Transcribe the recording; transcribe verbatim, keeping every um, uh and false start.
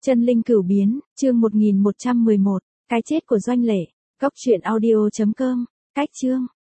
Chân linh cửu biến, chương một nghìn một trăm mười một, cái chết của Doanh Lệ. Góc truyện audio chấm com. Cách chương.